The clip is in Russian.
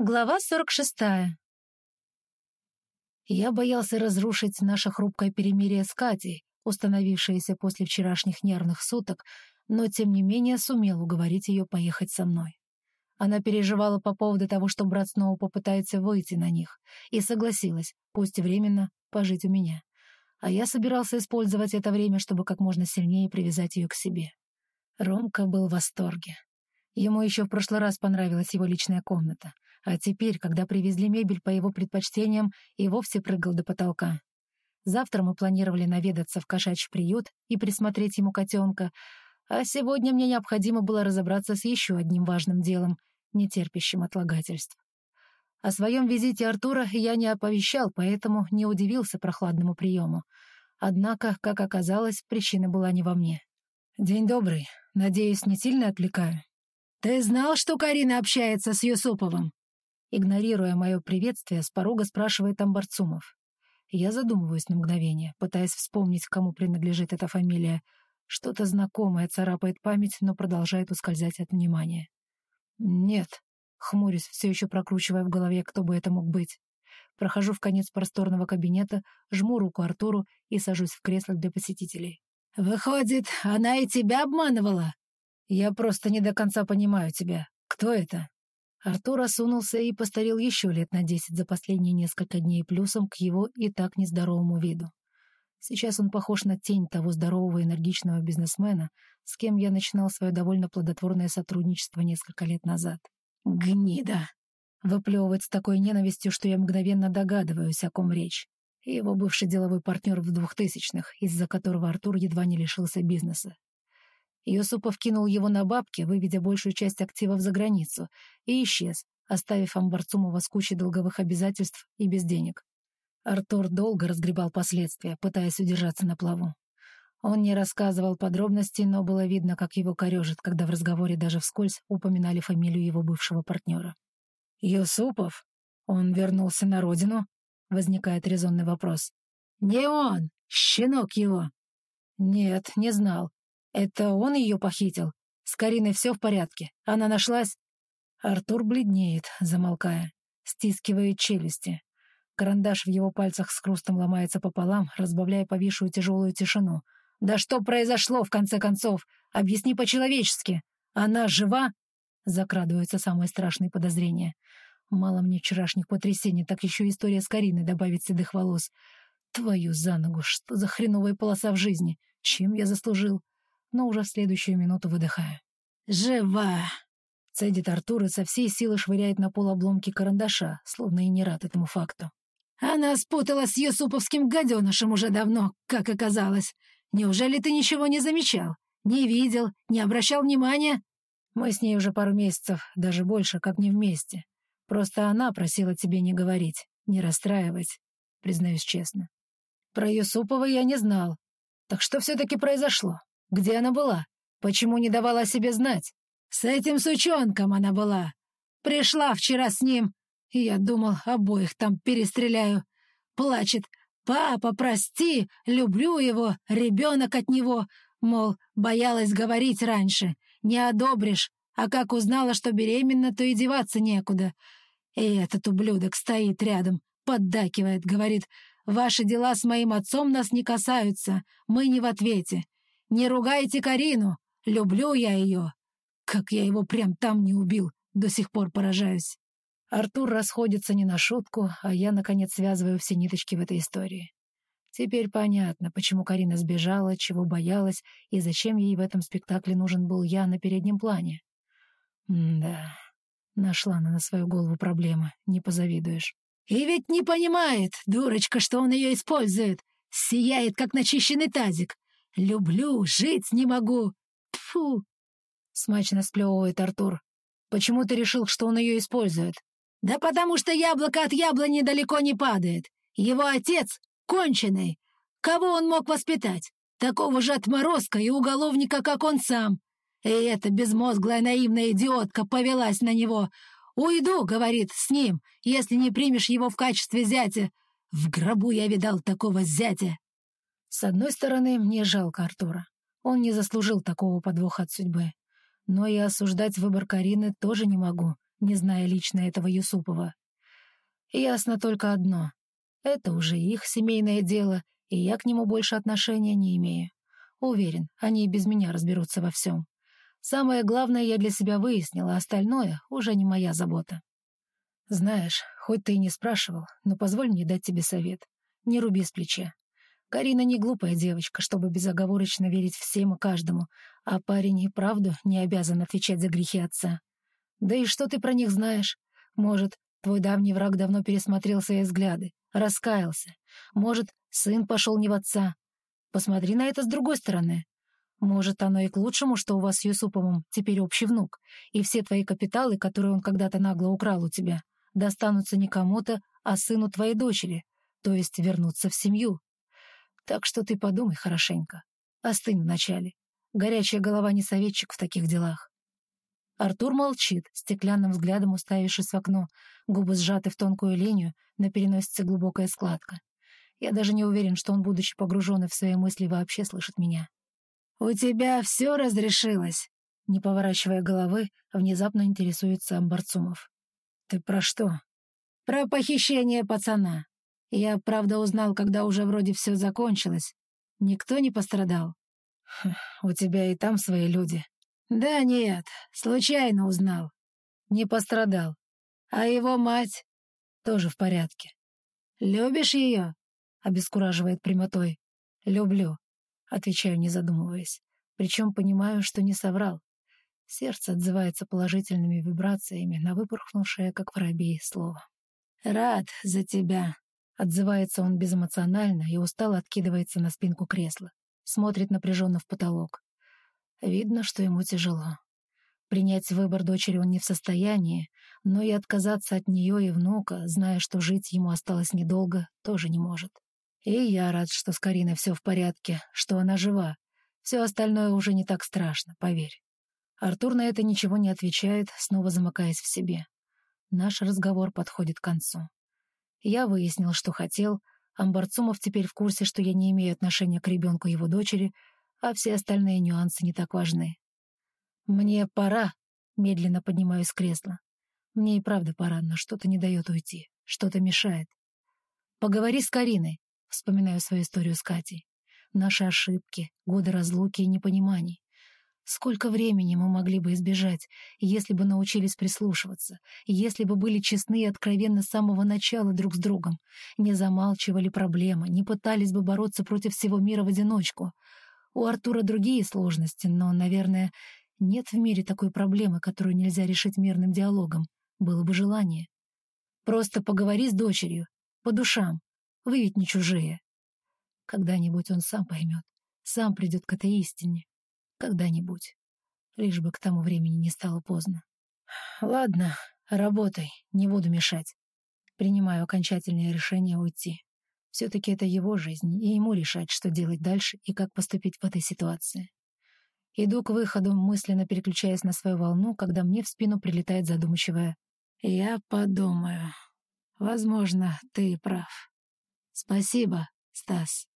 Глава 46. Я боялся разрушить наше хрупкое перемирие с Катей, установившееся после вчерашних нервных суток, но тем не менее сумел уговорить ее поехать со мной. Она переживала по поводу того, что брат снова попытается выйти на них, и согласилась, пусть и временно, пожить у меня. А я собирался использовать это время, чтобы как можно сильнее привязать ее к себе. Ромка был в восторге. Ему еще в прошлый раз понравилась его личная комната, а теперь, когда привезли мебель по его предпочтениям, и вовсе прыгал до потолка. Завтра мы планировали наведаться в кошачий приют и присмотреть ему котенка, а сегодня мне необходимо было разобраться с еще одним важным делом, не терпящим отлагательств. О своем визите Артура я не оповещал, поэтому не удивился прохладному приему. Однако, как оказалось, причина была не во мне. «День добрый. Надеюсь, не сильно отвлекаю?» «Ты знал, что Карина общается с Юсуповым?» Игнорируя мое приветствие, с порога спрашивает Амбарцумов. Я задумываюсь на мгновение, пытаясь вспомнить, кому принадлежит эта фамилия. Что-то знакомое царапает память, но продолжает ускользать от внимания. «Нет», — хмурюсь, все еще прокручивая в голове, кто бы это мог быть. Прохожу в конец просторного кабинета, жму руку Артуру и сажусь в кресло для посетителей. «Выходит, она и тебя обманывала?» «Я просто не до конца понимаю тебя. Кто это?» Артур осунулся и постарел еще лет на 10 за последние несколько дней плюсом к его и так нездоровому виду. Сейчас он похож на тень того здорового энергичного бизнесмена, с кем я начинал свое довольно плодотворное сотрудничество несколько лет назад. «Гнида!» — выплевывает с такой ненавистью, что я мгновенно догадываюсь, о ком речь. Его бывший деловой партнер в 2000-х, из-за которого Артур едва не лишился бизнеса. Юсупов кинул его на бабки, выведя большую часть активов за границу, и исчез, оставив Амбарцумова с кучей долговых обязательств и без денег. Артур долго разгребал последствия, пытаясь удержаться на плаву. Он не рассказывал подробностей, но было видно, как его корежит, когда в разговоре даже вскользь упоминали фамилию его бывшего партнера. «Юсупов? Он вернулся на родину?» — возникает резонный вопрос. «Не он! Щенок его!» «Нет, не знал. Это он ее похитил? С Кариной все в порядке? Она нашлась?» Артур бледнеет, замолкая, стискивает челюсти. Карандаш в его пальцах с хрустом ломается пополам, разбавляя повисшую тяжелую тишину. «Да что произошло, в конце концов? Объясни по-человечески. Она жива?» Закрадываются самые страшные подозрения. Мало мне вчерашних потрясений, так еще история с Кариной добавит седых волос. Твою за ногу, что за хреновая полоса в жизни? Чем я заслужил? Но уже в следующую минуту выдыхаю. «Жива!» — цедит Артур и со всей силы швыряет на пол обломки карандаша, словно и не рад этому факту. «Она спуталась с юсуповским гаденышем уже давно, как оказалось. Неужели ты ничего не замечал? Не видел? Не обращал внимания?» «Мы с ней уже пару месяцев, даже больше, как не вместе. Просто она просила тебе не говорить, не расстраивать, признаюсь честно. Про Юсупова я не знал. Так что все-таки произошло? Где она была? Почему не давала о себе знать?» «С этим сучонком она была. Пришла вчера с ним, и я думал, обоих там перестреляю. Плачет: «Папа, прости, люблю его, ребенок от него». Мол, боялась говорить раньше, не одобришь, а как узнала, что беременна, то и деваться некуда. И этот ублюдок стоит рядом, поддакивает, говорит: «Ваши дела с моим отцом нас не касаются, мы не в ответе. Не ругайте Карину, люблю я ее». Как я его прям там не убил, до сих пор поражаюсь. Артур расходится не на шутку, а я, наконец, связываю все ниточки в этой истории. Теперь понятно, почему Карина сбежала, чего боялась и зачем ей в этом спектакле нужен был я на переднем плане. Да, нашла она на свою голову проблемы, не позавидуешь. «И ведь не понимает, дурочка, что он ее использует. Сияет, как начищенный тазик. Люблю, жить не могу. Тьфу!» Смачно сплевывает Артур. «Почему ты решил, что он ее использует?» «Да потому что яблоко от яблони далеко не падает. Его отец конченый. Кого он мог воспитать? Такого же отморозка и уголовника, как он сам. И эта безмозглая наивная идиотка повелась на него. «Уйду», — говорит, — «с ним, если не примешь его в качестве зятя. В гробу я видал такого зятя». С одной стороны, мне жалко Артура. Он не заслужил такого подвоха от судьбы. Но и осуждать выбор Карины тоже не могу, не зная лично этого Юсупова. Ясно только одно. Это уже их семейное дело, и я к нему больше отношения не имею. Уверен, они и без меня разберутся во всем. Самое главное я для себя выяснила, а остальное уже не моя забота. Знаешь, хоть ты и не спрашивал, но позволь мне дать тебе совет. Не руби с плеча. Карина не глупая девочка, чтобы безоговорочно верить всем и каждому, а парень и правду не обязан отвечать за грехи отца. Да и что ты про них знаешь? Может, твой давний враг давно пересмотрел свои взгляды, раскаялся. Может, сын пошел не в отца. Посмотри на это с другой стороны. Может, оно и к лучшему, что у вас с Юсуповым теперь общий внук, и все твои капиталы, которые он когда-то нагло украл у тебя, достанутся не кому-то, а сыну твоей дочери, то есть вернутся в семью. Так что ты подумай хорошенько. Остынь вначале. Горячая голова не советчик в таких делах. Артур молчит, стеклянным взглядом уставившись в окно, губы сжаты в тонкую линию, на переносице глубокая складка. Я даже не уверен, что он, будучи погруженный в свои мысли, вообще слышит меня. «У тебя все разрешилось?» Не поворачивая головы, внезапно интересуется Амбарцумов. «Ты про что?» «Про похищение пацана. Я, правда, узнал, когда уже вроде все закончилось. Никто не пострадал?» «У тебя и там свои люди». «Да нет, случайно узнал. Не пострадал. А его мать тоже в порядке». «Любишь ее?» — обескураживает прямотой. «Люблю», — отвечаю, не задумываясь. Причем понимаю, что не соврал. Сердце отзывается положительными вибрациями на выпорхнувшее, как воробей, слово. «Рад за тебя», — отзывается он безэмоционально и устало откидывается на спинку кресла. Смотрит напряженно в потолок. Видно, что ему тяжело. Принять выбор дочери он не в состоянии, но и отказаться от нее и внука, зная, что жить ему осталось недолго, тоже не может. И я рад, что с Кариной все в порядке, что она жива. Все остальное уже не так страшно, поверь. Артур на это ничего не отвечает, снова замыкаясь в себе. Наш разговор подходит к концу. Я выяснил, что хотел. Амбарцумов теперь в курсе, что я не имею отношения к ребенку его дочери, а все остальные нюансы не так важны. «Мне пора», — медленно поднимаюсь с кресла. Мне и правда пора, но что-то не дает уйти, что-то мешает. «Поговори с Кариной», — вспоминаю свою историю с Катей. Наши ошибки, годы разлуки и непониманий. Сколько времени мы могли бы избежать, если бы научились прислушиваться, если бы были честны и откровенны с самого начала друг с другом, не замалчивали проблемы, не пытались бы бороться против всего мира в одиночку. У Артура другие сложности, но, наверное, нет в мире такой проблемы, которую нельзя решить мирным диалогом. Было бы желание. Просто поговори с дочерью, по душам. Вы ведь не чужие. Когда-нибудь он сам поймет, сам придет к этой истине. Когда-нибудь. Лишь бы к тому времени не стало поздно. Ладно, работай, не буду мешать. Принимаю окончательное решение уйти. Все-таки это его жизнь, и ему решать, что делать дальше и как поступить в этой ситуации. Иду к выходу, мысленно переключаясь на свою волну, когда мне в спину прилетает задумчивая: «Я подумаю. Возможно, ты прав. Спасибо, Стас».